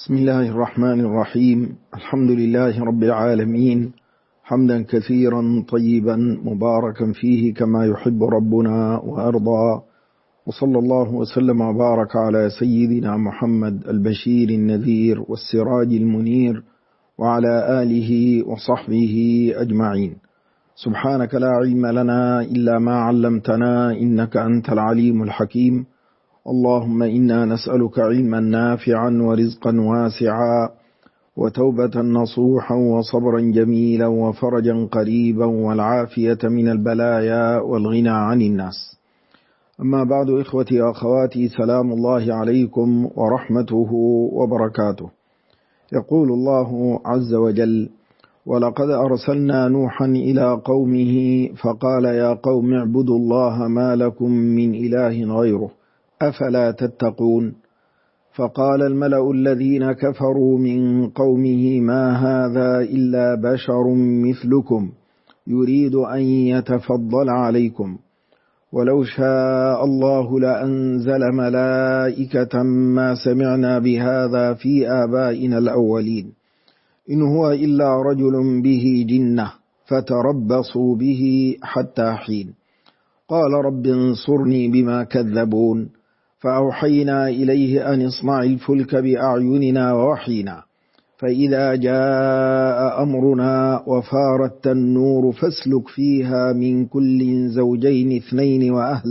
بسم الله الرحمن الرحيم. الحمد لله رب العالمين، حمدا كثيرا طيبا مباركا فيه كما يحب ربنا وأرضى، وصلى الله وسلم وبارك على سيدنا محمد البشير النذير والسراج المنير وعلى آله وصحبه أجمعين. سبحانك لا علم لنا إلا ما علمتنا إنك أنت العليم الحكيم. اللهم إنا نسألك علما نافعا ورزقا واسعا وتوبة نصوحا وصبرا جميلا وفرجا قريبا والعافية من البلايا والغنى عن الناس. أما بعد، إخوتي وأخواتي، سلام الله عليكم ورحمته وبركاته. يقول الله عز وجل: ولقد أرسلنا نوحا إلى قومه فقال يا قوم اعبدوا الله ما لكم من إله غيره أفلا تتقون. فقال الملأ الذين كفروا من قومه ما هذا إلا بشر مثلكم يريد أن يتفضل عليكم ولو شاء الله لأنزل ملائكة ما سمعنا بهذا في آبائنا الأولين إن هو إلا رجل به جنة فتربصوا به حتى حين. قال رب انصرني بما كذبون فأوحينا إليه أن اصنع الفلك بأعيننا ووحينا فإذا جاء أمرنا وفارت النور فاسلك فيها من كل زوجين اثنين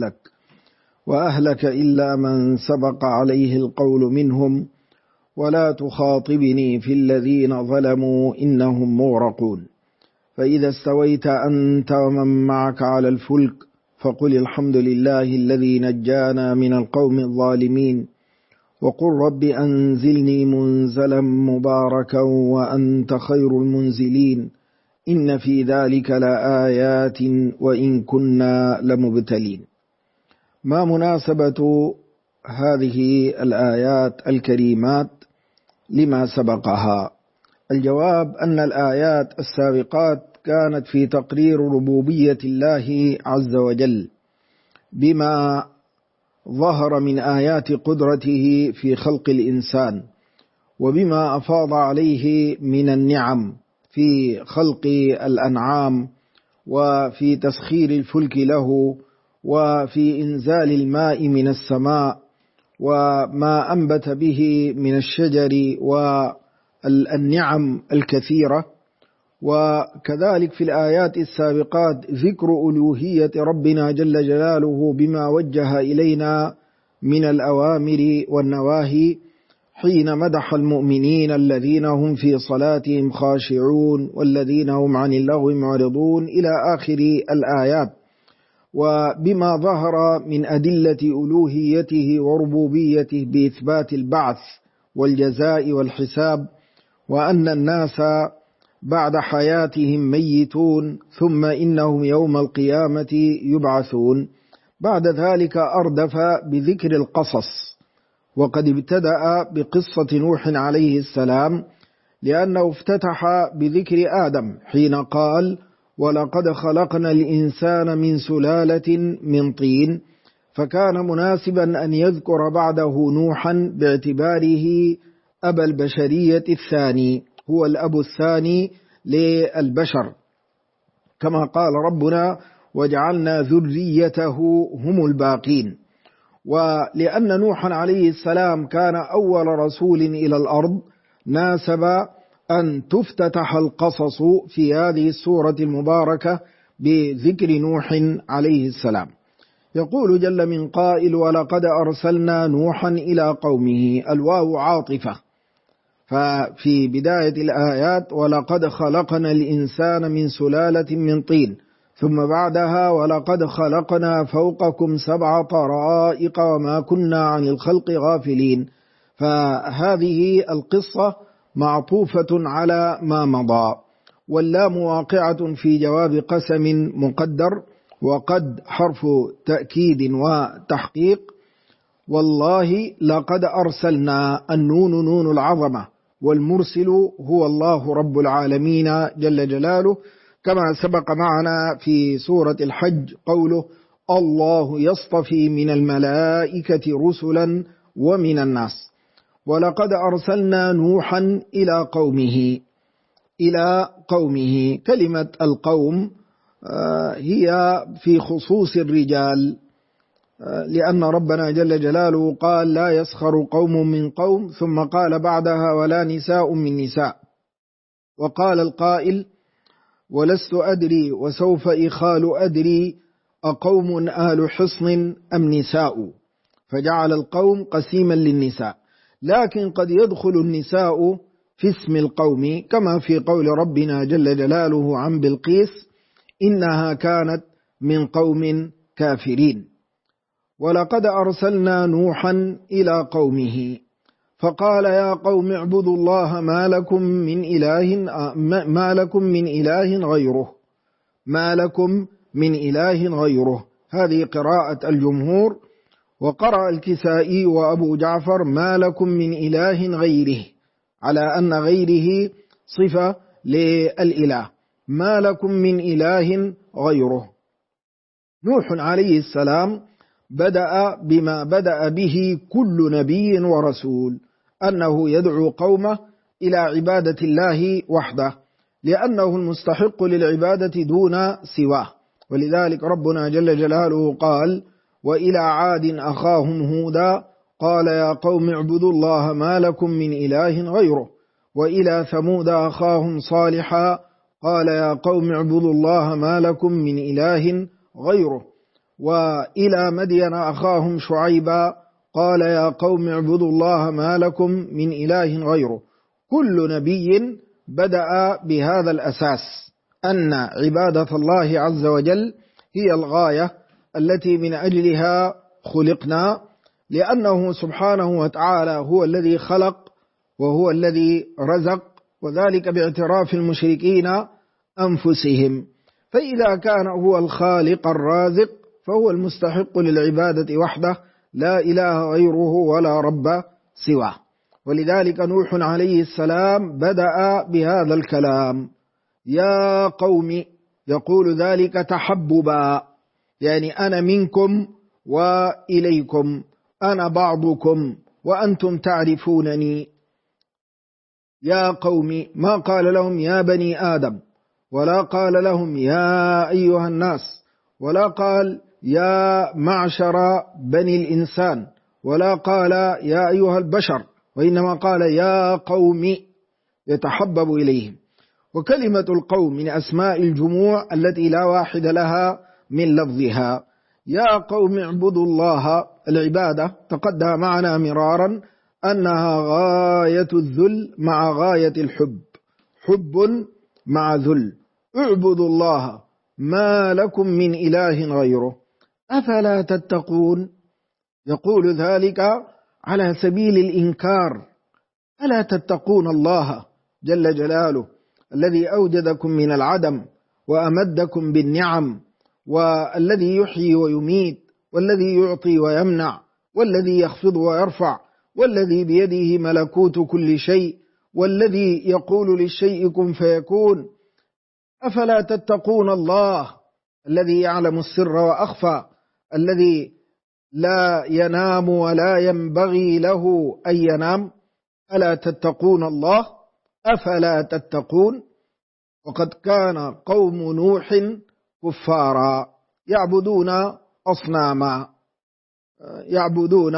وأهلك إلا من سبق عليه القول منهم ولا تخاطبني في الذين ظلموا إنهم مغرقون. فإذا استويت أنت ومن معك على الفلك فقل الحمد لله الذي نجانا من القوم الظالمين وقل رب أنزلني منزلا مباركا وأنت خير المنزلين إن في ذلك لآيات وإن كنا لمبتلين. ما مناسبة هذه الآيات الكريمات لما سبقها؟ الجواب أن الآيات السابقات كانت في تقرير ربوبية الله عز وجل بما ظهر من آيات قدرته في خلق الإنسان وبما أفاض عليه من النعم في خلق الأنعام وفي تسخير الفلك له وفي إنزال الماء من السماء وما أنبت به من الشجر والنعم الكثيرة. وكذلك في الآيات السابقات ذكر ألوهية ربنا جل جلاله بما وجه إلينا من الأوامر والنواهي حين مدح المؤمنين الذين هم في صلاتهم خاشعون والذين هم عن اللغو معرضون إلى آخر الآيات، وبما ظهر من أدلة ألوهيته وربوبيته بإثبات البعث والجزاء والحساب، وأن الناس بعد حياتهم ميتون ثم إنهم يوم القيامة يبعثون. بعد ذلك أردف بذكر القصص، وقد ابتدأ بقصة نوح عليه السلام لأنه افتتح بذكر آدم حين قال ولقد خلقنا الإنسان من سلالة من طين، فكان مناسبا أن يذكر بعده نوحا باعتباره أبا البشرية الثاني، هو الأب الثاني للبشر، كما قال ربنا وجعلنا ذريته هم الباقين. ولأن نوحا عليه السلام كان أول رسول إلى الأرض ناسب أن تفتتح القصص في هذه السورة المباركة بذكر نوح عليه السلام. يقول جل من قائل ولقد أرسلنا نوحا إلى قومه، الواو عاطفة، ففي بداية الآيات ولقد خلقنا الإنسان من سلالة من طين، ثم بعدها ولقد خلقنا فوقكم 7 طرائق وما كنا عن الخلق غافلين. فهذه القصة معطوفة على ما مضى، واللام واقعة في جواب قسم مقدر، وقد حرف تأكيد وتحقيق. والله لقد أرسلنا، النون نون العظمة، والمرسل هو الله رب العالمين جل جلاله، كما سبق معنا في سورة الحج قوله الله يصطفي من الملائكة رسلا ومن الناس. ولقد أرسلنا نوحا إلى قومه. كلمة القوم هي في خصوص الرجال، لأن ربنا جل جلاله قال لا يسخر قوم من قوم، ثم قال بعدها ولا نساء من نساء. وقال القائل ولست أدري وسوف إخال أدري أقوم آل حصن أم نساء، فجعل القوم قسيما للنساء، لكن قد يدخل النساء في اسم القوم، كما في قول ربنا جل جلاله عن بلقيس إنها كانت من قوم كافرين. ولقد أرسلنا نوحا إلى قومه فقال يا قوم اعبدوا الله ما لكم من إله غيره. هذه قراءة الجمهور. وقرأ الكسائي وأبو جعفر ما لكم من إله غيره، على أن غيره صفة للإله، ما لكم من إله غيره. نوح عليه السلام بدأ بما بدأ به كل نبي ورسول، أنه يدعو قومه إلى عبادة الله وحده، لأنه المستحق للعبادة دون سواه. ولذلك ربنا جل جلاله قال وإلى عاد أخاهم هودا قال يا قوم اعبدوا الله ما لكم من إله غيره. وإلى ثمود أخاهم صالحا قال يا قوم اعبدوا الله ما لكم من إله غيره. وإلى مدين أخاهم شعيبا قال يا قوم اعبدوا الله ما لكم من إله غيره. كل نبي بدأ بهذا الأساس، أن عبادة الله عز وجل هي الغاية التي من أجلها خلقنا، لأنه سبحانه وتعالى هو الذي خلق وهو الذي رزق، وذلك باعتراف المشركين أنفسهم. فإذا كان هو الخالق الرازق فهو المستحق للعبادة وحده، لا إله غيره ولا رب سواه. ولذلك نوح عليه السلام بدأ بهذا الكلام يا قوم، يقول ذلك تحببا، يعني أنا منكم وإليكم، أنا بعضكم وأنتم تعرفونني. يا قوم، ما قال لهم يا بني آدم، ولا قال لهم يا أيها الناس، ولا قال يا معشر بني الإنسان، ولا قال يا أيها البشر، وإنما قال يا قوم يتحبب إليهم. وكلمة القوم من أسماء الجموع التي لا واحد لها من لفظها. يا قوم اعبدوا الله، العبادة تقدم معنا مرارا أنها غاية الذل مع غاية الحب، حب مع ذل. اعبدوا الله ما لكم من إله غيره أفلا تتقون. يقول ذلك على سبيل الإنكار، ألا تتقون الله جل جلاله الذي أوجدكم من العدم وأمدكم بالنعم، والذي يحيي ويميت، والذي يعطي ويمنع، والذي يخفض ويرفع، والذي بيده ملكوت كل شيء، والذي يقول للشيء كن فيكون. أفلا تتقون الله الذي يعلم السر وأخفى، الذي لا ينام ولا ينبغي له أن ينام. ألا تتقون الله أفلا تتقون. وقد كان قوم نوح كفارا يعبدون أصناما، يعبدون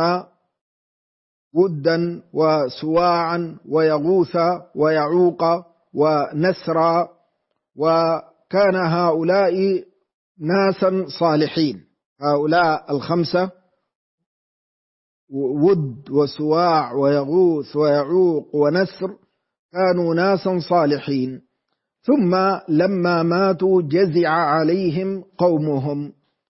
ودا وسواعا ويغوث ويعوق ونسرا، وكان هؤلاء ناسا صالحين. هؤلاء الخمسة ود وسواع ويغوث ويعوق ونسر كانوا ناسا صالحين، ثم لما ماتوا جزع عليهم قومهم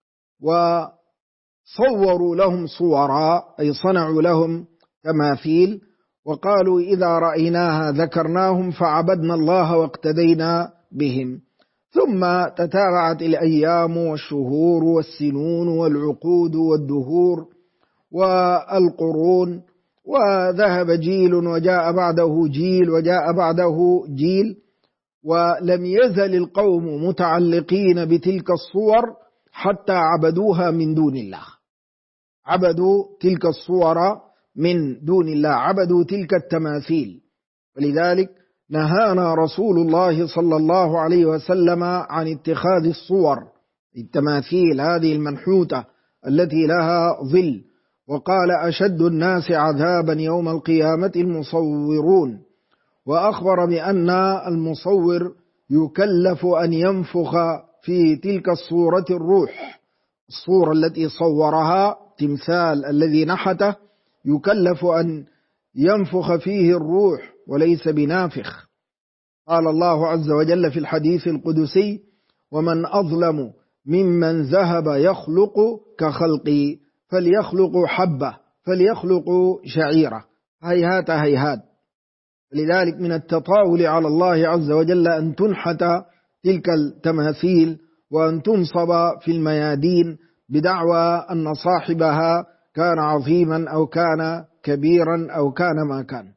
وصوروا لهم صورا، أي صنعوا لهم تماثيل، وقالوا إذا رأيناها ذكرناهم فعبدنا الله واقتدينا بهم. ثم تتابعت الأيام والشهور والسنون والعقود والدهور والقرون، وذهب جيل وجاء بعده جيل وجاء بعده جيل، ولم يزل القوم متعلقين بتلك الصور حتى عبدوها من دون الله. عبدوا تلك الصور من دون الله، عبدوا تلك التماثيل. ولذلك نهانا رسول الله صلى الله عليه وسلم عن اتخاذ الصور، التماثيل هذه المنحوتة التي لها ظل، وقال أشد الناس عذابا يوم القيامة المصورون، وأخبر بأن المصور يكلف أن ينفخ في تلك الصورة الروح، الصورة التي صورها تمثال الذي نحته يكلف أن ينفخ فيه الروح وليس بنافخ. قال الله عز وجل في الحديث القدسي: ومن أظلم ممن ذهب يخلق كخلقي، فليخلق حبة فليخلق شعيرة، هيهات هيهات. لذلك من التطاول على الله عز وجل أن تنحت تلك التماثيل وأن تنصب في الميادين بدعوى أن صاحبها كان عظيما أو كان كبيرا أو كان ما كان.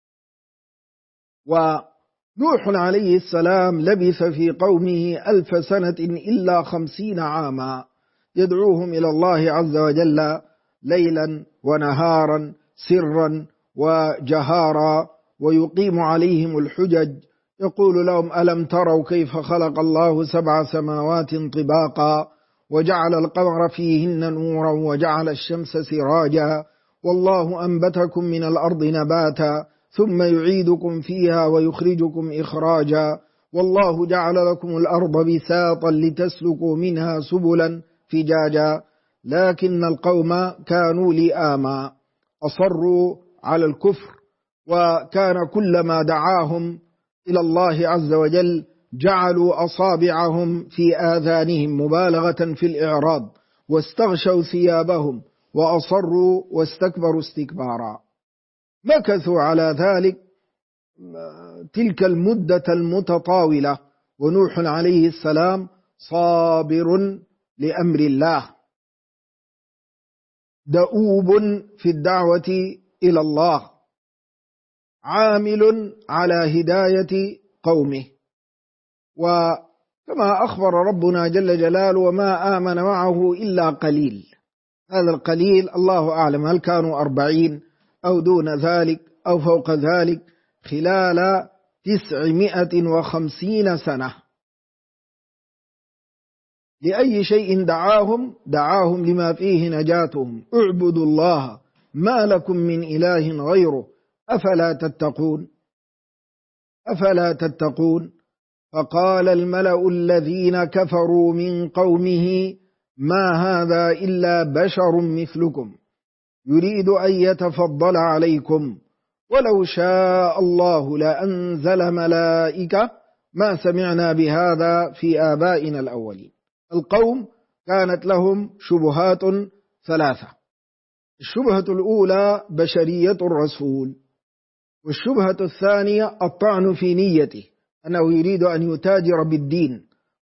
ونوح عليه السلام لبث في قومه 1000 سنة إلا 50 عاما يدعوهم إلى الله عز وجل ليلا ونهارا سرا وجهارا، ويقيم عليهم الحجج، يقول لهم: ألم تروا كيف خلق الله 7 سماوات طباقا وجعل القمر فيهن نورا وجعل الشمس سراجا والله أنبتكم من الأرض نباتا ثم يعيدكم فيها ويخرجكم إخراجا والله جعل لكم الأرض بساطا لتسلكوا منها سبلا فجاجا لكن القوم كانوا لئاما أصروا على الكفر، وكان كلما دعاهم إلى الله عز وجل جعلوا أصابعهم في آذانهم مبالغة في الإعراض، واستغشوا ثيابهم وأصروا واستكبروا استكبارا. مكثوا على ذلك تلك المدة المتطاولة، ونوح عليه السلام صابر لأمر الله، دؤوب في الدعوة إلى الله، عامل على هداية قومه. وكما أخبر ربنا جل جلاله: وما آمن معه إلا قليل. هذا القليل الله أعلم، هل كانوا 40 أو دون ذلك أو فوق ذلك، خلال 950 سنة. لأي شيء دعاهم لما فيه نجاتهم: اعبدوا الله ما لكم من إله غيره أفلا تتقون. فقال الملأ الذين كفروا من قومه: ما هذا إلا بشر مثلكم يريد أن يتفضل عليكم ولو شاء الله لأنزل ملائكة ما سمعنا بهذا في آبائنا الأولين. القوم كانت لهم شبهات 3. الشبهة الأولى بشرية الرسول، والشبهة الثانية الطعن في نيته، أنه يريد أن يتاجر بالدين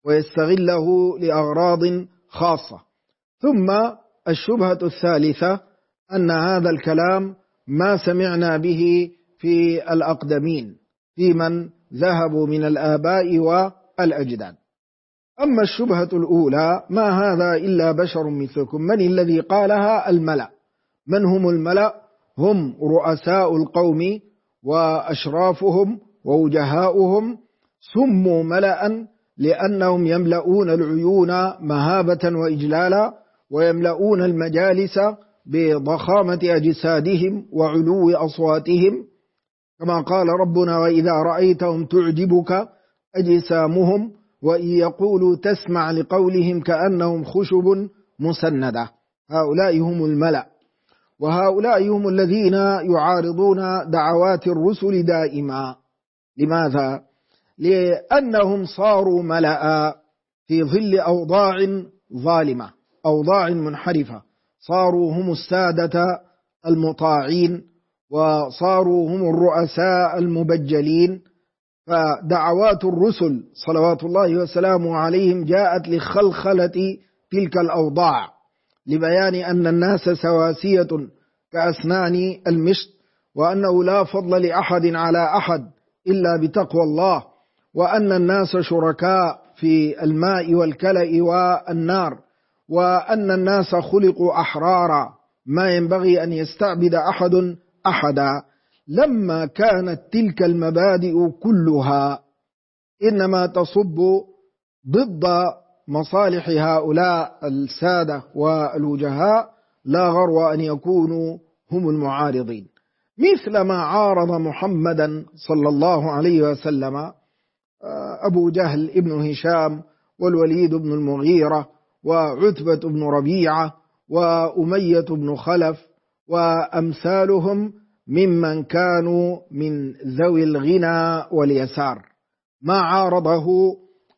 ويستغله لأغراض خاصة. ثم الشبهة الثالثة أن هذا الكلام ما سمعنا به في الأقدمين، في من ذهبوا من الآباء والأجداد. أما الشبهة الأولى: ما هذا إلا بشر مثلكم، من الذي قالها؟ الملأ. من هم الملأ؟ هم رؤساء القوم وأشرافهم ووجهاؤهم، سموا ملأ لأنهم يملؤون العيون مهابة وإجلالا، ويملؤون المجالس بضخامة أجسادهم وعلو أصواتهم، كما قال ربنا: وإذا رأيتهم تعجبك أجسامهم وإن يقولوا تسمع لقولهم كأنهم خشب مسندة. هؤلاء هم الملأ، وهؤلاء هم الذين يعارضون دعوات الرسل دائما. لماذا؟ لأنهم صاروا ملأ في ظل أوضاع ظالمة، أوضاع منحرفة، صاروا هم السادة المطاعين، وصاروا هم الرؤساء المبجلين. فدعوات الرسل صلوات الله وسلامه عليهم جاءت لخلخلة تلك الأوضاع، لبيان أن الناس سواسية كأسنان المشط، وأنه لا فضل لأحد على أحد إلا بتقوى الله، وأن الناس شركاء في الماء والكلأ والنار، وأن الناس خلقوا أحرارا ما ينبغي أن يستعبد أحد أحدا. لما كانت تلك المبادئ كلها إنما تصب ضد مصالح هؤلاء السادة والوجهاء، لا غرو أن يكونوا هم المعارضين، مثل ما عارض محمدا صلى الله عليه وسلم أبو جهل ابن هشام والوليد بن المغيرة وعتبة بن ربيعة وأمية بن خلف وأمثالهم ممن كانوا من ذوي الغنى واليسار. ما عارضه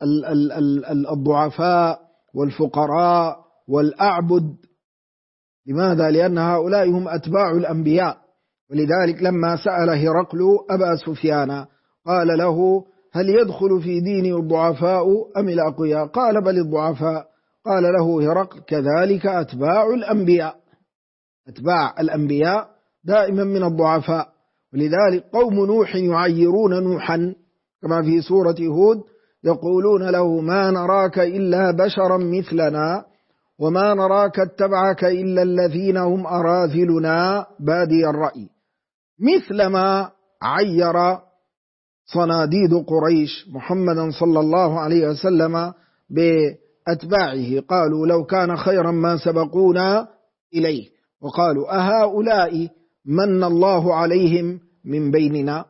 الضعفاء والفقراء والأعبد. لماذا؟ لأن هؤلاء هم أتباع الأنبياء. ولذلك لما سأل هرقل أبا سفيان قال له: هل يدخل في ديني الضعفاء أم الأقوياء؟ قال: بل الضعفاء. قال له هرقل: كذلك أتباع الأنبياء، أتباع الأنبياء دائما من الضعفاء. ولذلك قوم نوح يعيرون نوحا كما في سورة هود، يقولون له: ما نراك إلا بشرا مثلنا وما نراك اتبعك إلا الذين هم أراذلنا بادي الرأي. مثلما عير صناديد قريش محمدا صلى الله عليه وسلم بأتباعه، قالوا: لو كان خيرا ما سبقونا إليه، وقالوا: أهؤلاء من الله عليهم من بيننا.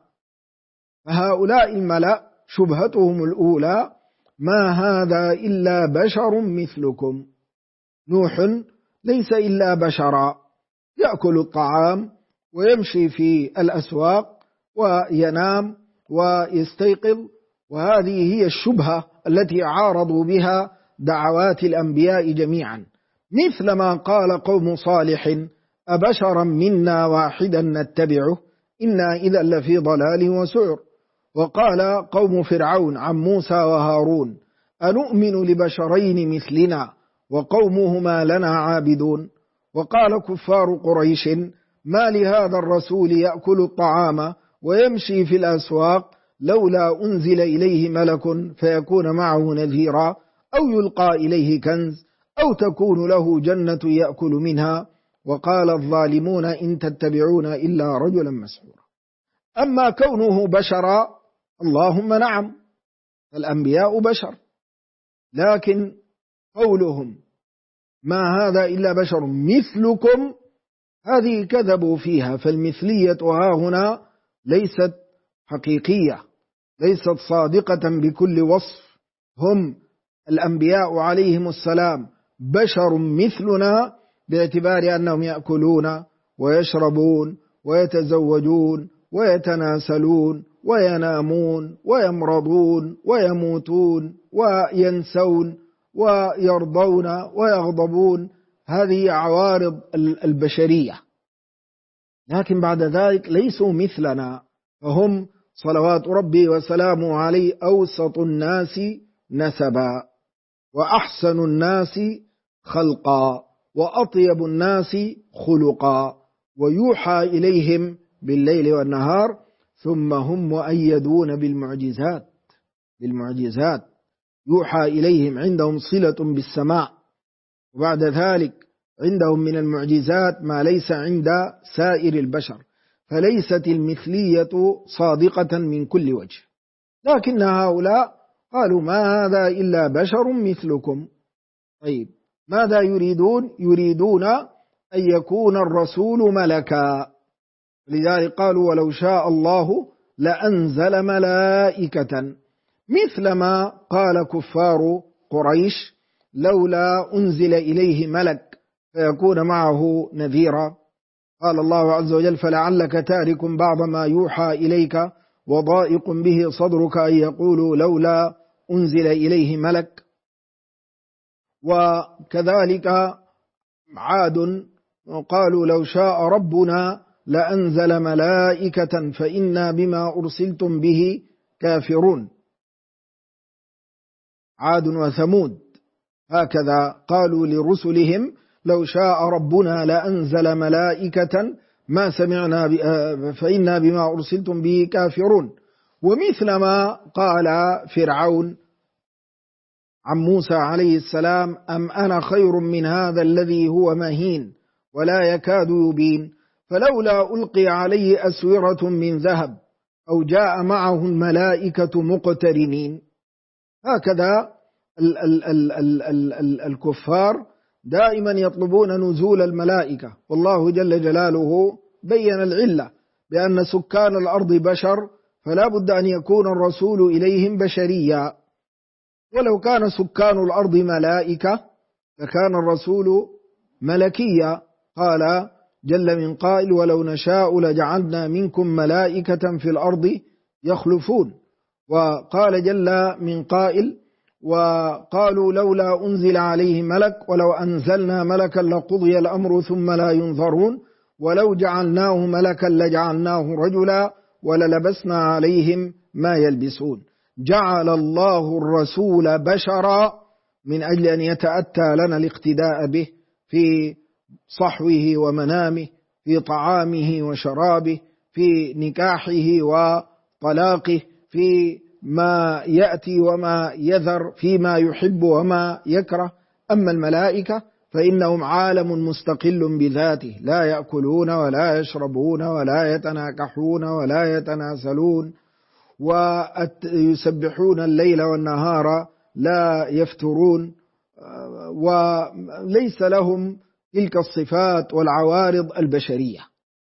فهؤلاء الملأ شبهتهم الأولى: ما هذا إلا بشر مثلكم. نوح ليس إلا بشرا، يأكل الطعام ويمشي في الأسواق وينام ويستيقظ، وهذه هي الشبهة التي عارضوا بها دعوات الأنبياء جميعا. مثلما قال قوم صالح: أبشرا منا واحدا نتبعه إنا إذا لفي ضلال وسعر. وقال قوم فرعون عن موسى وهارون: أنؤمن لبشرين مثلنا وقومهما لنا عابدون. وقال كفار قريش: ما لهذا الرسول يأكل الطعام ويمشي في الأسواق لولا أنزل إليه ملك فيكون معه نذيرا أو يلقى إليه كنز أو تكون له جنة يأكل منها. وقال الظالمون إن تتبعون إلا رجلا مسحورا. أما كونه بشرا، اللهم نعم، الأنبياء بشر، لكن قولهم ما هذا إلا بشر مثلكم هذه كذبوا فيها. فالمثلية ها هنا ليست حقيقية، ليست صادقة بكل وصف. هم الأنبياء عليهم السلام بشر مثلنا باعتبار أنهم يأكلون ويشربون ويتزوجون ويتناسلون وينامون ويمرضون ويموتون وينسون ويرضون ويغضبون. هذه عوارض البشرية، لكن بعد ذلك ليسوا مثلنا، فهم صلوات ربي وسلامه عليه أوسط الناس نسبا وأحسن الناس خلقا وأطيب الناس خلقا، ويوحى إليهم بالليل والنهار، ثم هم مؤيدون بالمعجزات يوحى إليهم، عندهم صلة بالسماء، وبعد ذلك عندهم من المعجزات ما ليس عند سائر البشر. فليست المثلية صادقة من كل وجه. لكن هؤلاء قالوا ما هذا إلا بشر مثلكم. طيب ماذا يريدون؟ يريدون أن يكون الرسول ملكا. لذلك قالوا ولو شاء الله لأنزل ملائكة، مثلما قال كفار قريش لولا أنزل إليه ملك فيكون معه نذيرا. قال الله عز وجل فلعلك تارك بعض ما يوحى إليك وضائق به صدرك أن يقولوا لولا أنزل إليه ملك. وكذلك عاد قالوا لو شاء ربنا لأنزل ملائكة فإنا بما أرسلتم به كافرون. عاد وثمود هكذا قالوا لرسلهم لو شاء ربنا لأنزل ملائكة ما سمعنا فإنا بما أرسلتم به كافرون. ومثلما قال فرعون عن موسى عليه السلام أم أنا خير من هذا الذي هو مهين ولا يكاد يبين، فلولا ألقي عليه أسورة من ذهب أو جاء معه الملائكة مقترنين. هكذا الكفار دائما يطلبون نزول الملائكة، والله جل جلاله بين العلة بأن سكان الأرض بشر، فلا بد أن يكون الرسول إليهم بشريا، ولو كان سكان الأرض ملائكة فكان الرسول ملكيا. قال جل من قائل ولو نشاء لجعلنا منكم ملائكة في الأرض يخلفون. وقال جل من قائل وقالوا لولا أنزل عليه ملك ولو أنزلنا ملكا لقضي الأمر ثم لا ينظرون ولو جعلناه ملكا لجعلناه رجلا وللبسنا عليهم ما يلبسون. جعل الله الرسول بشرا من أجل أن يتأتى لنا الاقتداء به في صحوه ومنامه، في طعامه وشرابه، في نكاحه وطلاقه، في ما يأتي وما يذر، فيما يحب وما يكره. أما الملائكة فإنهم عالم مستقل بذاته، لا يأكلون ولا يشربون ولا يتناكحون ولا يتناسلون، ويسبحون الليل والنهار لا يفترون، وليس لهم تلك الصفات والعوارض البشرية.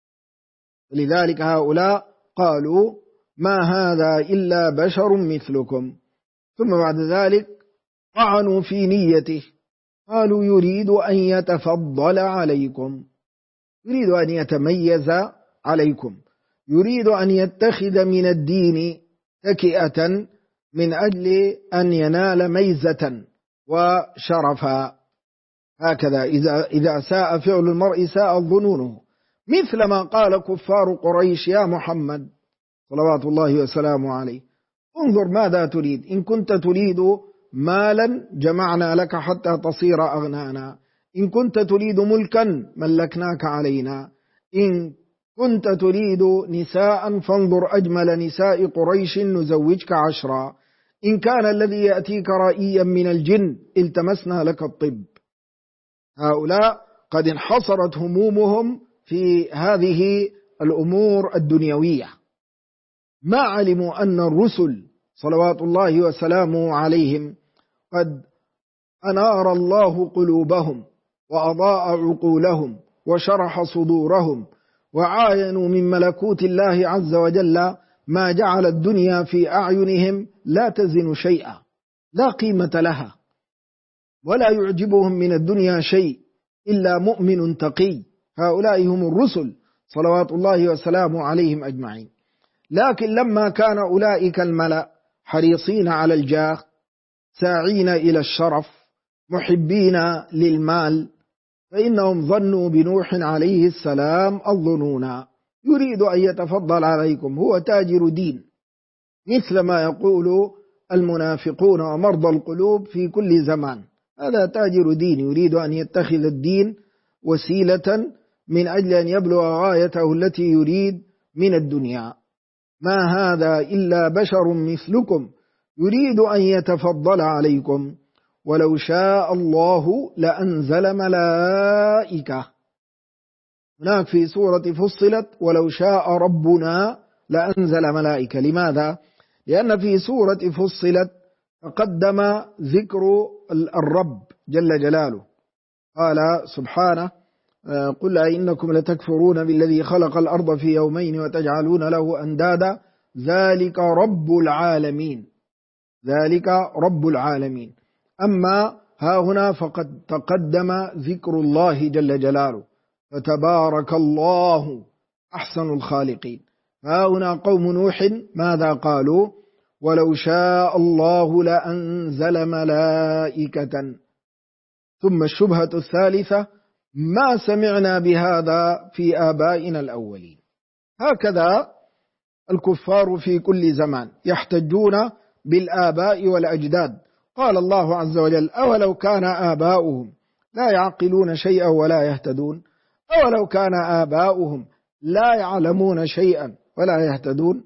لذلك هؤلاء قالوا ما هذا إلا بشر مثلكم. ثم بعد ذلك طعنوا في نيته، قالوا يريد أن يتفضل عليكم، يريد أن يتميز عليكم، يريد أن يتخذ من الدين تكئة من أجل أن ينال ميزة وشرفا. هكذا إذا ساء فعل المرء ساء ظنونه، مثل ما قال كفار قريش يا محمد صلوات الله وسلامه عليه انظر ماذا تريد، إن كنت تريد مالا جمعنا لك حتى تصير أغنانا، إن كنت تريد ملكا ملكناك علينا، إن كنت تريد نساء فانظر أجمل نساء قريش نزوجك 10، إن كان الذي يأتيك رائيا من الجن التمسنا لك الطب. هؤلاء قد انحصرت همومهم في هذه الأمور الدنيوية، ما علموا أن الرسل صلوات الله وسلامه عليهم قد أنار الله قلوبهم وأضاء عقولهم وشرح صدورهم، وعاينوا من ملكوت الله عز وجل ما جعل الدنيا في أعينهم لا تزن شيئا، لا قيمة لها، ولا يعجبهم من الدنيا شيء إلا مؤمن تقي. هؤلاء هم الرسل صلوات الله وسلامه عليهم أجمعين. لكن لما كان أولئك الملأ حريصين على الجاه، ساعين إلى الشرف، محبين للمال، فإنهم ظنوا بنوح عليه السلام الظنون، يريد أن يتفضل عليكم، هو تاجر دين، مثل ما يقول المنافقون ومرضى القلوب في كل زمان، هذا تاجر دين يريد أن يتخذ الدين وسيلة من أجل أن يبلغ غايته التي يريد من الدنيا. ما هذا إلا بشر مثلكم يريد أن يتفضل عليكم ولو شاء الله لأنزل ملائكة. هناك في سورة فصلت ولو شاء ربنا لأنزل ملائكة. لماذا؟ لأن في سورة فصلت تقدم ذكر الرب جل جلاله، قال سبحانه قل أئنكم لتكفرون بالذي خلق الأرض في يومين وتجعلون له أندادا ذلك رب العالمين، ذلك رب العالمين. أما ها هنا فقد تقدم ذكر الله جل جلاله، فتبارك الله أحسن الخالقين. ها هنا قوم نوح ماذا قالوا؟ ولو شاء الله لأنزل ملائكة. ثم الشبهة الثالثة ما سمعنا بهذا في آبائنا الأولين. هكذا الكفار في كل زمان يحتجون بالآباء والأجداد. قال الله عز وجل أولو كان آباؤهم لا يعقلون شيئا ولا يهتدون، أولو كان آباؤهم لا يعلمون شيئا ولا يهتدون.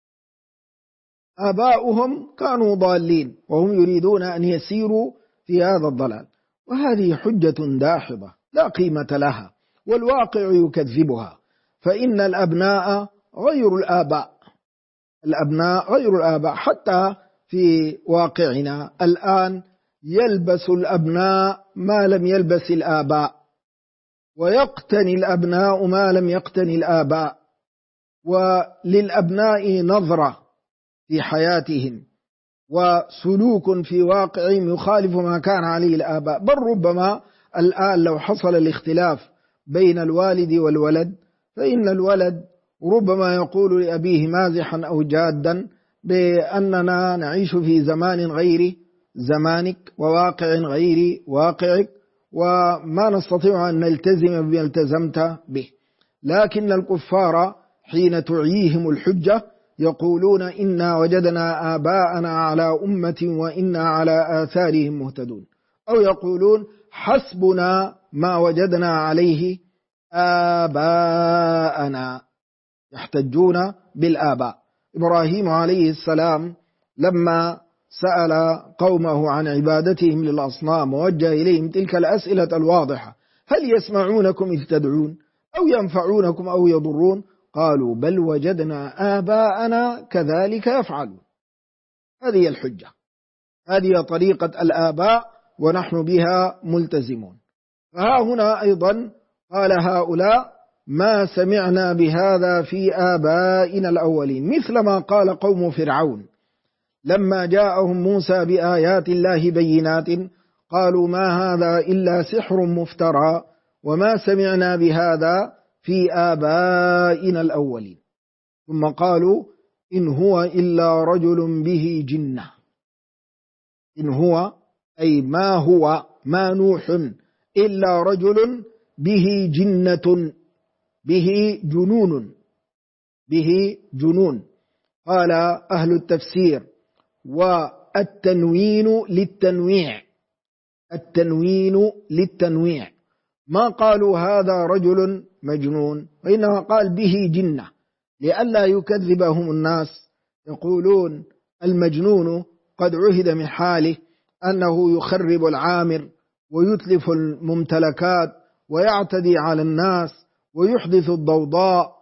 آباؤهم كانوا ضالين وهم يريدون أن يسيروا في هذا الضلال، وهذه حجة داحضة لا قيمة لها والواقع يكذبها، فإن الأبناء غير الآباء، الأبناء غير الآباء. حتى في واقعنا الآن يلبس الأبناء ما لم يلبس الآباء، ويقتني الأبناء ما لم يقتني الآباء، وللأبناء نظرة في حياتهم وسلوك في واقعهم يخالف ما كان عليه الآباء. بل ربما الآن لو حصل الاختلاف بين الوالد والولد، فإن الولد ربما يقول لأبيه مازحا أو جادا بأننا نعيش في زمان غير زمانك وواقع غير واقعك، وما نستطيع أن نلتزم بما التزمت به. لكن الكفار حين تعيهم الحجة يقولون إنا وجدنا آباءنا على أمة وإنا على آثارهم مهتدون، أو يقولون حسبنا ما وجدنا عليه آباءنا، يحتجون بالآباء. إبراهيم عليه السلام لما سأل قومه عن عبادتهم للأصنام ووجه إليهم تلك الأسئلة الواضحة: هل يسمعونكم إذ تدعون أو ينفعونكم أو يضرون؟ قالوا بل وجدنا آباءنا كذلك يفعلون. هذه الحجة، هذه طريقة الآباء ونحن بها ملتزمون. فها هنا أيضا قال هؤلاء ما سمعنا بهذا في آبائنا الأولين، مثل ما قال قوم فرعون لما جاءهم موسى بآيات الله بينات قالوا ما هذا إلا سحر مفترى وما سمعنا بهذا في آبائنا الأولين. ثم قالوا إن هو إلا رجل به جنة. إن هو أي ما هو ما نوح إلا رجل به جنة، به جنون، به جنون. قال أهل التفسير والتنوين للتنويع، التنوين للتنويع، ما قالوا هذا رجل مجنون، وإنما قال به جنة لئلا يكذبهم الناس. يقولون المجنون قد عهد من حاله أنه يخرب العامر ويتلف الممتلكات ويعتدي على الناس ويحدث الضوضاء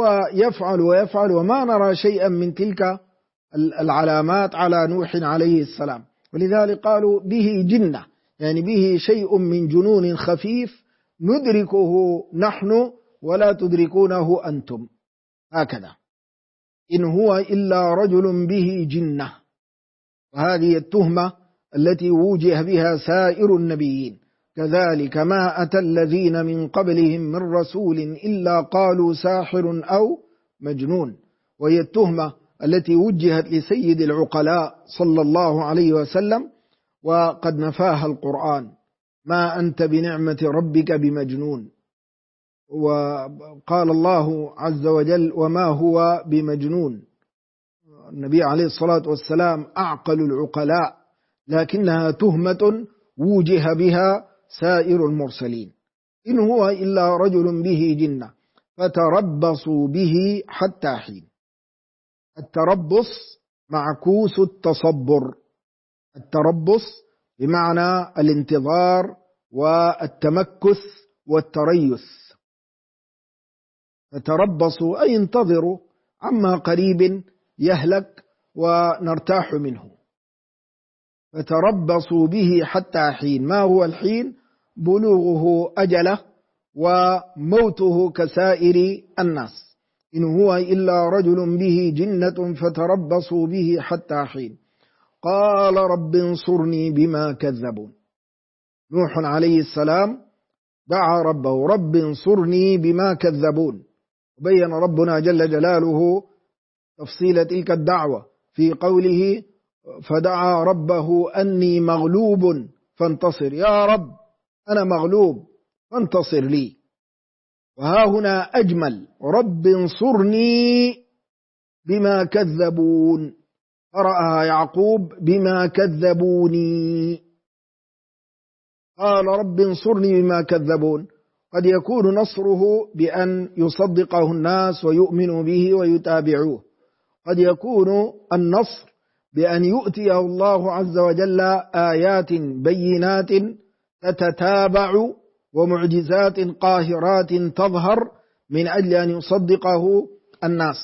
ويفعل وما نرى شيئا من تلك العلامات على نوح عليه السلام. ولذلك قالوا به جنة، يعني به شيء من جنون خفيف ندركه نحن ولا تدركونه أنتم، هكذا. إن هو إلا رجل به جنة. وهذه التهمة التي وجه بها سائر النبيين: كذلك ما أتى الذين من قبلهم من رسول إلا قالوا ساحر أو مجنون. وهي التهمة التي وجهت لسيد العقلاء صلى الله عليه وسلم، وقد نفاها القرآن: ما أنت بنعمة ربك بمجنون. وقال الله عز وجل: وما هو بمجنون. النبي عليه الصلاة والسلام أعقل العقلاء، لكنها تهمة وجه بها سائر المرسلين. إن هو إلا رجل به جنة فتربصوا به حتى حين. التربص معكوس التصبر، التربص بمعنى الانتظار والتمكث والتريث. فتربصوا أي انتظروا عما قريب يهلك ونرتاح منه. فتربصوا به حتى حين. ما هو الحين؟ بلوغه أجله وموته كسائر الناس. إن هو إلا رجل به جنة فتربصوا به حتى حين. قال رب انصرني بما كذبون. نوح عليه السلام دعا ربه: رب انصرني بما كذبون. وبين ربنا جل جلاله تفصيل تلك الدعوة في قوله: فدعا ربه أني مغلوب فانتصر. يا رب أنا مغلوب فانتصر لي. وها هنا أجمل: رب انصرني بما كذبون. قرأها يعقوب: بما كذبوني. قال رب انصرني بما كذبون. قد يكون نصره بأن يصدقه الناس ويؤمنوا به ويتابعوه. قد يكون النصر بأن يؤتيه الله عز وجل آيات بينات تتتابع ومعجزات قاهرات تظهر من أجل أن يصدقه الناس.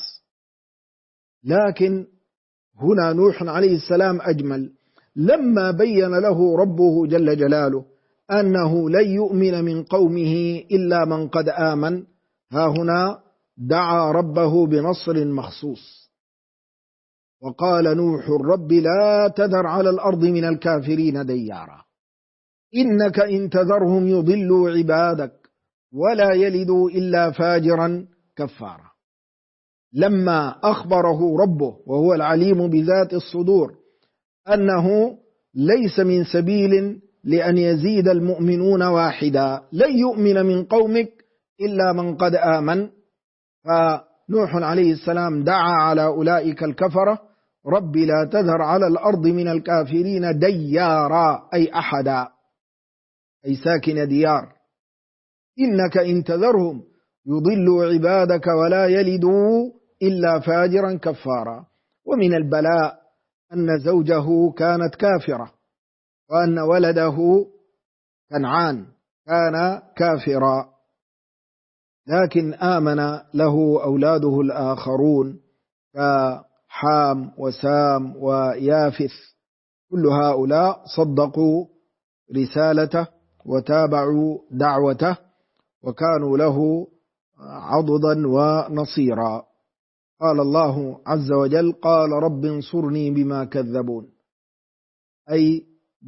لكن هنا نوح عليه السلام أجمل، لما بين له ربه جل جلاله أنه لن يؤمن من قومه إلا من قد آمن، ها هنا دعا ربه بنصر مخصوص، وقال نوح رب لا تذر على الأرض من الكافرين ديارا إنك إن تذرهم يضلوا عبادك ولا يلدوا إلا فاجرا كفارا. لما أخبره ربه وهو العليم بذات الصدور أنه ليس من سبيل لأن يزيد المؤمنون واحدا، لن يؤمن من قومك إلا من قد آمن، فنوح عليه السلام دعا على أولئك الكفرة رب لا تذر على الأرض من الكافرين ديارا أي أحدا، أي ساكن ديار، إنك إن تذرهم يضلوا عبادك ولا يلدوا إلا فاجرا كفارا. ومن البلاء أن زوجه كانت كافرة وأن ولده كنعان كان كافرا، لكن آمن له أولاده الآخرون كحام وسام ويافث، كل هؤلاء صدقوا رسالته وتابعوا دعوته وكانوا له عضدا ونصيرا. قال الله عز وجل قال رب انصرني بما كذبون، أي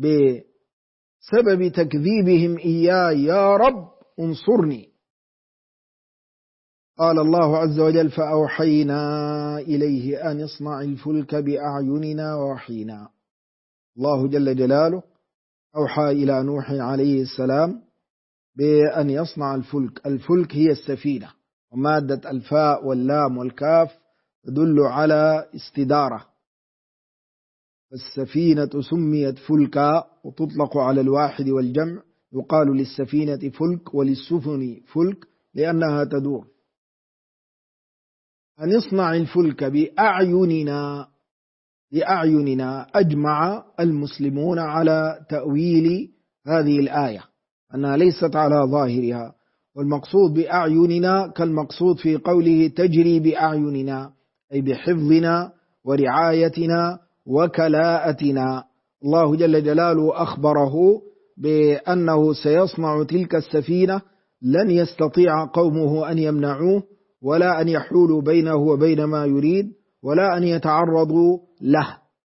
بسبب تكذيبهم إياي يا رب انصرني. قال الله عز وجل فأوحينا إليه أن اصنع الفلك بأعيننا ووحينا. الله جل جلاله أوحى إلى نوح عليه السلام بأن يصنع الفلك. الفلك هي السفينة، ومادة الفاء واللام والكاف تدل على استدارة، السفينة سميت فلكا وتطلق على الواحد والجمع، يقال للسفينة فلك وللسفن فلك لأنها تدور. أن يصنع الفلك بأعيننا أجمع المسلمون على تأويل هذه الآية أنها ليست على ظاهرها، والمقصود بأعيننا كالمقصود في قوله تجري بأعيننا، أي بحفظنا ورعايتنا وكلاءتنا. الله جل جلاله أخبره بأنه سيصنع تلك السفينة، لن يستطيع قومه أن يمنعوه ولا أن يحولوا بينه وبين ما يريد ولا أن يتعرضوا له.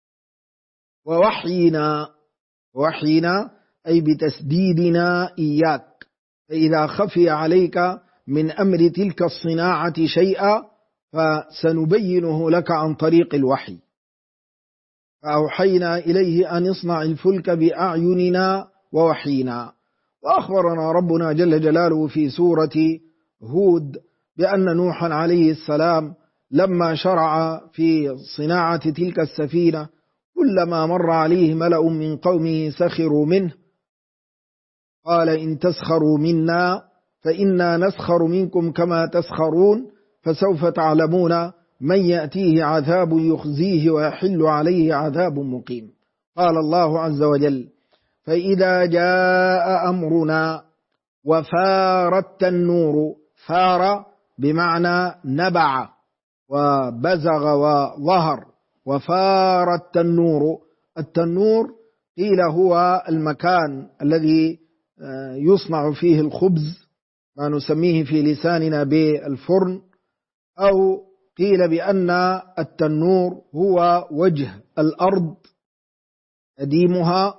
ووحينا أي بتسديدنا إياك، فإذا خفي عليك من أمر تلك الصناعة شيئا فسنبينه لك عن طريق الوحي. فأوحينا إليه أن يصنع الفلك بأعيننا ووحينا. وأخبرنا ربنا جل جلاله في سورة هود بأن نوحا عليه السلام لما شرع في صناعة تلك السفينة كلما مر عليه ملأ من قومه سخروا منه، قال إن تسخروا منا فإنا نسخر منكم كما تسخرون فسوف تعلمون من يأتيه عذاب يخزيه ويحل عليه عذاب مقيم. قال الله عز وجل فإذا جاء أمرنا وفار التنور، فار بمعنى نبع وبزغ وظهر، وفار التنور. التنور قيل هو المكان الذي يصنع فيه الخبز، ما نسميه في لساننا بالفرن، أو قيل بأن التنور هو وجه الأرض أديمها،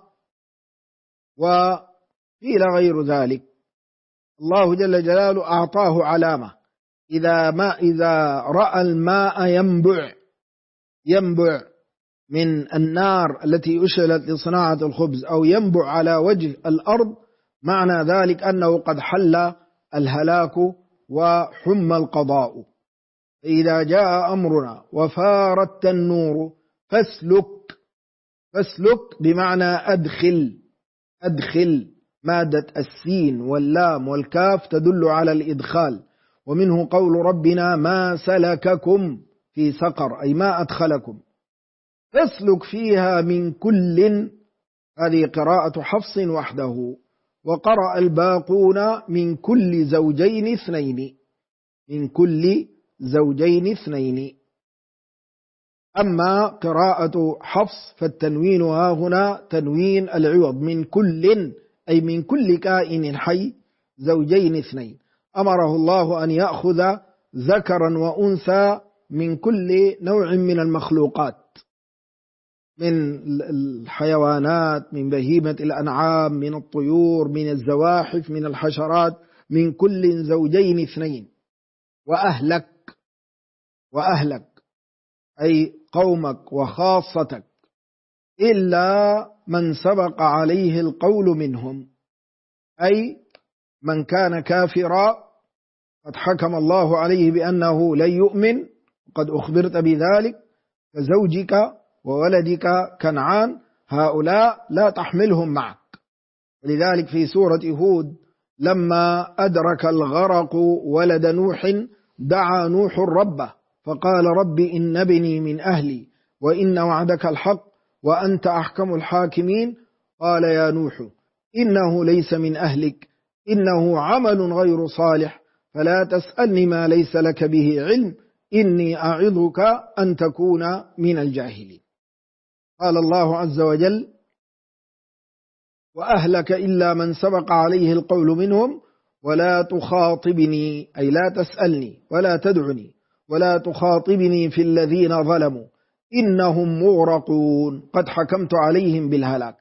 وقيل غير ذلك. الله جل جلاله أعطاه علامة، إذا رأى الماء ينبع من النار التي أشعلت لصناعة الخبز أو ينبع على وجه الأرض، معنى ذلك أنه قد حل الهلاك وحم القضاء. إذا جاء أمرنا وفار التنور فاسلك بمعنى أدخل. مادة السين واللام والكاف تدل على الإدخال، ومنه قول ربنا ما سلككم في سقر، أي ما أدخلكم. فاسلك فيها من كل، هذه قراءة حفص وحده، وقرأ الباقون من كل زوجين اثنين، من كل زوجين اثنين. أما قراءة حفص فالتنوين هنا تنوين العوض، من كل أي من كل كائن حي زوجين اثنين. أمره الله أن يأخذ ذكرا وأنثى من كل نوع من المخلوقات، من الحيوانات، من بهيمة الأنعام، من الطيور، من الزواحف، من الحشرات، من كل زوجين اثنين. وأهلك أي قومك وخاصتك، إلا من سبق عليه القول منهم، أي من كان كافرا قد حكم الله عليه بأنه لن يؤمن، قد أخبرت بذلك، كزوجك وولدك كنعان، هؤلاء لا تحملهم معك. لذلك في سورة هود لما أدرك الغرق ولد نوح دعا نوح ربه فقال رب إن ابني من أهلي وإن وعدك الحق وأنت أحكم الحاكمين. قال يا نوح إنه ليس من أهلك إنه عمل غير صالح فلا تسألني ما ليس لك به علم إني أعظك أن تكون من الجاهلين. قال الله عز وجل وأهلك إلا من سبق عليه القول منهم ولا تخاطبني، أي لا تسألني ولا تدعني ولا تخاطبني في الذين ظلموا إنهم مغرقون، قد حكمت عليهم بالهلاك.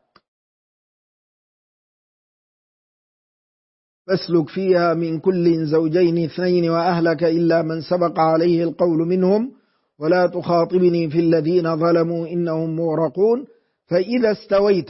فاسلك فيها من كل زوجين اثنين وأهلك إلا من سبق عليه القول منهم ولا تخاطبني في الذين ظلموا إنهم مغرقون. فإذا استويت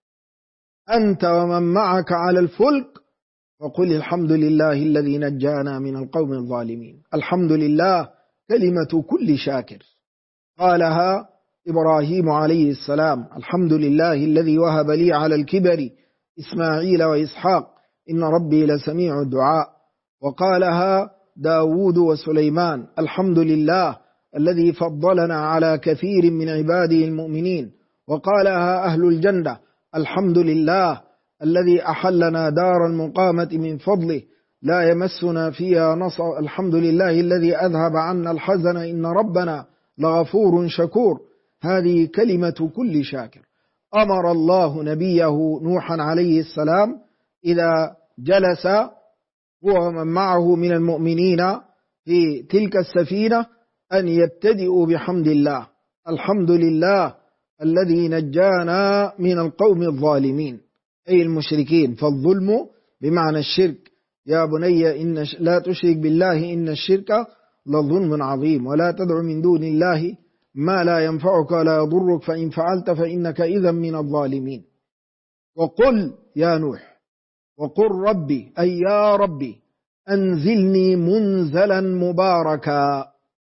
أنت ومن معك على الفلك فقل الحمد لله الذي نجانا من القوم الظالمين. الحمد لله كلمة كل شاكر، قالها إبراهيم عليه السلام، الحمد لله الذي وهب لي على الكبر إسماعيل وإسحاق إن ربي لسميع الدعاء. وقالها داود وسليمان، الحمد لله الذي فضلنا على كثير من عباده المؤمنين. وقالها أهل الجنة، الحمد لله الذي أحلنا دار المقامة من فضله لا يمسنا فيها نصب. الحمد لله الذي أذهب عنا الحزن إن ربنا لغفور شكور. هذه كلمة كل شاكر. أمر الله نبيه نوحا عليه السلام إذا جلس هو ومن معه من المؤمنين في تلك السفينة أن يبتدئوا بحمد الله، الحمد لله الذي نجانا من القوم الظالمين أي المشركين. فالظلم بمعنى الشرك، يا بني إن لا تشرك بالله إن الشرك لظلم عظيم ولا تدع من دون الله ما لا ينفعك ولا يضرك فإن فعلت فإنك إذا من الظالمين. وقل يا نوح وقل ربي أي يا ربي أنزلني منزلا مباركا،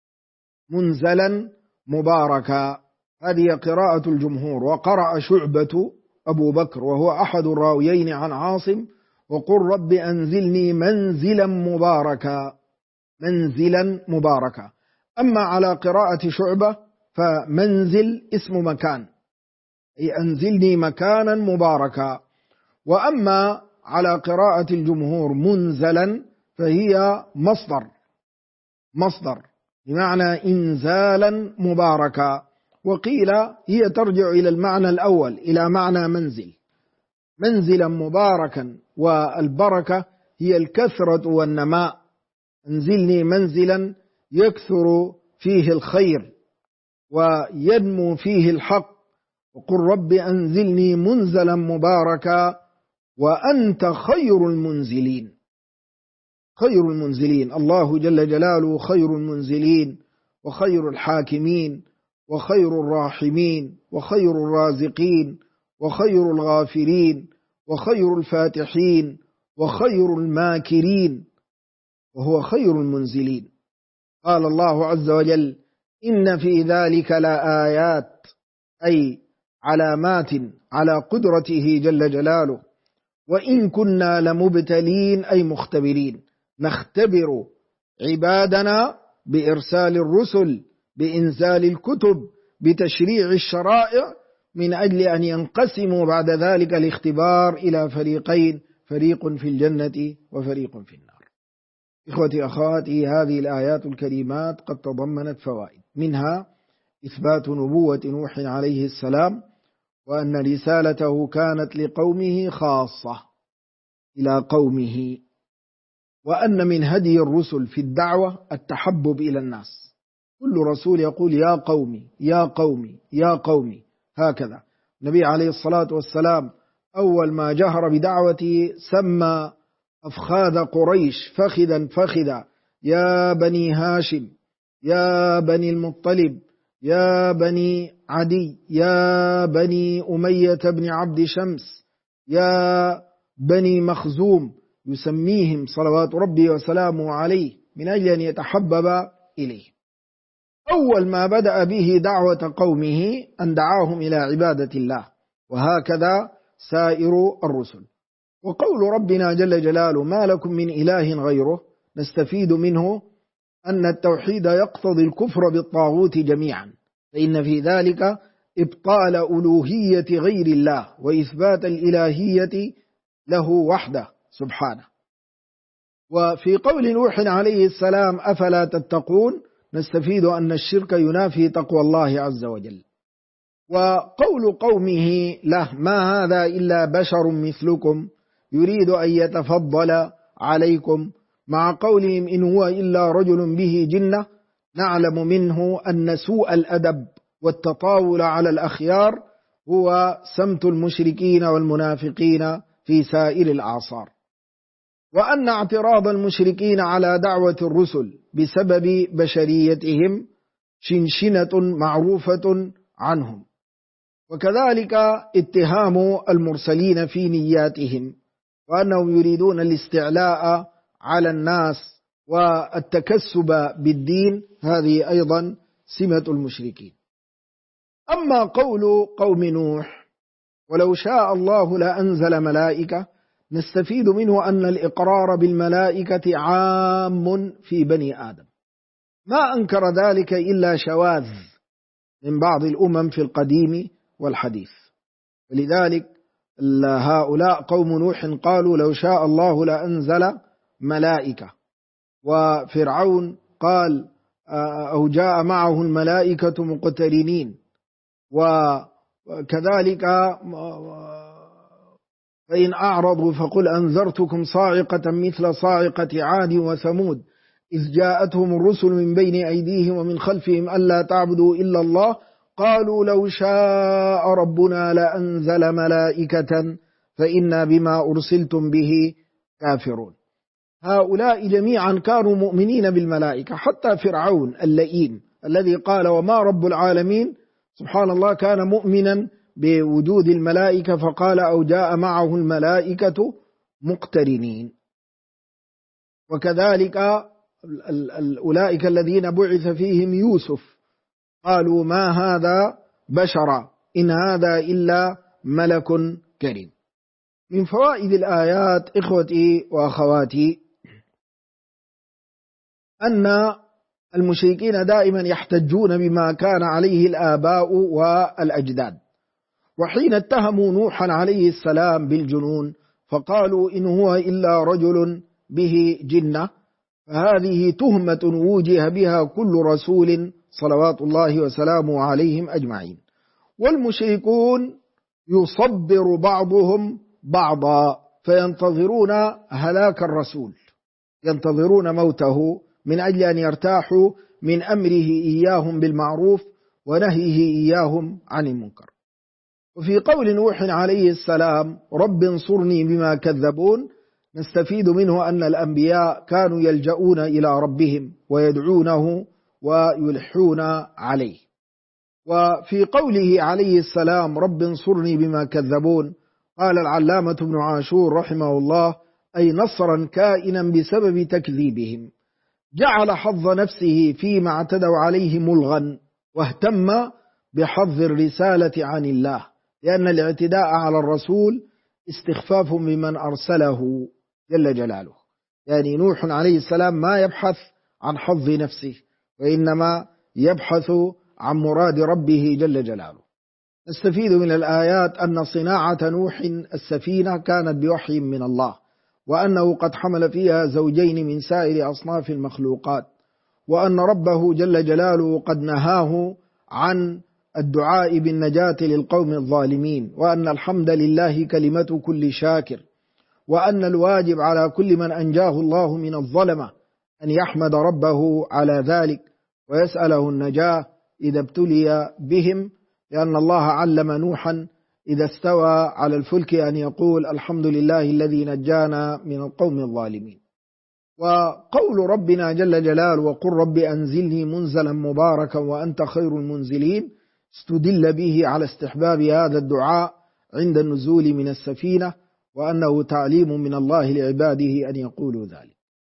منزلا مباركا، هذه قراءة الجمهور. وقرأ شعبة أبو بكر وهو أحد الراويين عن عاصم وقل رب أنزلني منزلا مباركا، منزلا مباركا. أما على قراءة شعبة فمنزل اسم مكان، أي أنزلني مكانا مباركا. وأما على قراءة الجمهور منزلا فهي مصدر بمعنى إنزالا مباركا. وقيل هي ترجع إلى المعنى الأول، إلى معنى منزل، منزلا مباركا، والبركة هي الكثرة والنماء. انزلني منزلا يكثر فيه الخير وينمو فيه الحق. وقل رب أنزلني منزلا مباركا وأنت خير المنزلين. خير المنزلين، الله جل جلاله خير المنزلين وخير الحاكمين وخير الراحمين وخير الرازقين وخير الغافرين وخير الفاتحين وخير الماكرين وهو خير المنزلين. قال الله عز وجل إن في ذلك لآيات، أي علامات على قدرته جل جلاله. وإن كنا لمبتلين أي مختبرين، نختبر عبادنا بإرسال الرسل، بإنزال الكتب، بتشريع الشرائع، من أجل أن ينقسموا بعد ذلك الاختبار إلى فريقين، فريق في الجنة وفريق في النار. إخوتي أخواتي، هذه الآيات الكريمات قد تضمنت فوائد، منها إثبات نبوة نوح عليه السلام، وأن رسالته كانت لقومه خاصة إلى قومه، وأن من هدي الرسل في الدعوة التحبب إلى الناس، كل رسول يقول يا قومي يا قومي يا قومي، هكذا. النبي عليه الصلاة والسلام أول ما جهر بدعوته سمى أفخاذ قريش فخذا فخذا، يا بني هاشم، يا بني المطلب، يا بني عدي، يا بني أمية بن عبد شمس، يا بني مخزوم، يسميهم صلوات ربي وسلامه عليه من أجل أن يتحبب إليه. أول ما بدأ به دعوة قومه أن دعاهم إلى عبادة الله، وهكذا سائر الرسل. وقول ربنا جل جلاله ما لكم من إله غيره، نستفيد منه أن التوحيد يقتضي الكفر بالطاغوت جميعا، فإن في ذلك إبطال ألوهية غير الله وإثبات الإلهية له وحده سبحانه. وفي قول نوح عليه السلام أفلا تتقون، نستفيد أن الشرك ينافي تقوى الله عز وجل. وقول قومه له ما هذا إلا بشر مثلكم يريد أن يتفضل عليكم، مع قولهم إن هو إلا رجل به جنة، نعلم منه أن سوء الأدب والتطاول على الأخيار هو سمت المشركين والمنافقين في سائر الأعصار، وأن اعتراض المشركين على دعوة الرسل بسبب بشريتهم شنشنة معروفة عنهم، وكذلك اتهام المرسلين في نياتهم، وأنهم يريدون الاستعلاء على الناس والتكسب بالدين، هذه أيضا سمة المشركين. أما قول قوم نوح ولو شاء الله لأنزل ملائكة، نستفيد منه أن الإقرار بالملائكة عام في بني آدم، ما أنكر ذلك إلا شواذ من بعض الأمم في القديم والحديث. ولذلك هؤلاء قوم نوح قالوا لو شاء الله لأنزل ملائكة، وفرعون قال أو جاء معه الملائكة مقترنين، وكذلك فإن أعرضوا فقل أنذرتكم صاعقة مثل صاعقة عاد وثمود إذ جاءتهم الرسل من بين أيديهم ومن خلفهم ألا تعبدوا إلا الله قالوا لو شاء ربنا لأنزل ملائكة فإنا بما أرسلتم به كافرون. هؤلاء جميعا كانوا مؤمنين بالملائكة، حتى فرعون اللئيم الذي قال وما رب العالمين، سبحان الله كان مؤمنا بوجود الملائكة فقال أو جاء معه الملائكة مقترنين. وكذلك أولئك الذين بعث فيهم يوسف قالوا ما هذا بشرا إن هذا إلا ملك كريم. من فوائد الآيات إخوتي وأخواتي أن المشركين دائما يحتجون بما كان عليه الآباء والأجداد، وحين اتهموا نوحا عليه السلام بالجنون فقالوا إن هو إلا رجل به جنة، فهذه تهمة وجه بها كل رسول صلوات الله وسلامه عليهم أجمعين. والمشركون يصبر بعضهم بعضا فينتظرون هلاك الرسول، ينتظرون موته من أجل أن يرتاحوا من أمره إياهم بالمعروف ونهيه إياهم عن المنكر. وفي قول نوح عليه السلام رب انصرني بما كذبون، نستفيد منه أن الأنبياء كانوا يلجؤون إلى ربهم ويدعونه ويلحون عليه. وفي قوله عليه السلام رب انصرني بما كذبون، قال العلامة ابن عاشور رحمه الله أي نصرا كائنا بسبب تكذيبهم، جعل حظ نفسه فيما اعتدوا عليه ملغا، واهتم بحظ الرسالة عن الله، لأن الاعتداء على الرسول استخفاف بمن أرسله جل جلاله. يعني نوح عليه السلام ما يبحث عن حظ نفسه، وإنما يبحث عن مراد ربه جل جلاله. نستفيد من الآيات أن صناعة نوح السفينة كانت بوحي من الله، وأنه قد حمل فيها زوجين من سائر أصناف المخلوقات، وأن ربه جل جلاله قد نهاه عن الدعاء بالنجاة للقوم الظالمين، وأن الحمد لله كلمة كل شاكر، وأن الواجب على كل من أنجاه الله من الظلمة أن يحمد ربه على ذلك ويسأله النجاة إذا ابتلي بهم، لأن الله علم نوحا إذا استوى على الفلك أن يقول الحمد لله الذي نجانا من القوم الظالمين. وقول ربنا جل جلاله وقل رب أنزلني منزلا مباركا وأنت خير المنزلين استدل به على استحباب هذا الدعاء عند النزول من السفينة، وأنه تعليم من الله لعباده أن يقولوا ذلك.